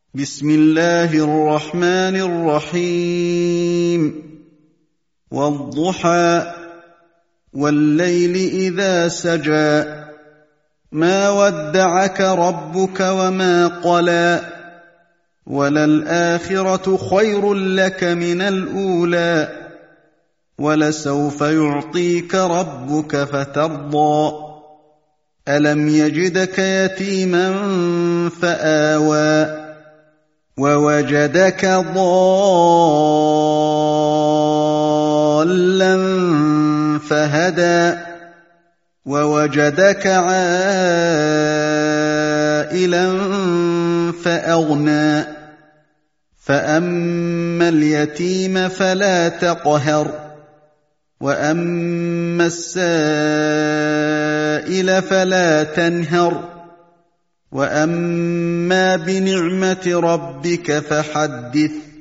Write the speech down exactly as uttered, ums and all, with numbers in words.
بسم الله الرحمن الرحيم والضحى والليل إذا سجى ما ودعك ربك وما قلى وللآخرة خير لك من الأولى ولسوف يعطيك ربك فترضى ألم يجدك يتيما فآوى ووجدك ضالا فهدى ووجدك عائلا فأغنى فأما اليتيم فلا تقهر وأما السائل فلا تنهر وأما بنعمة ربك فحدث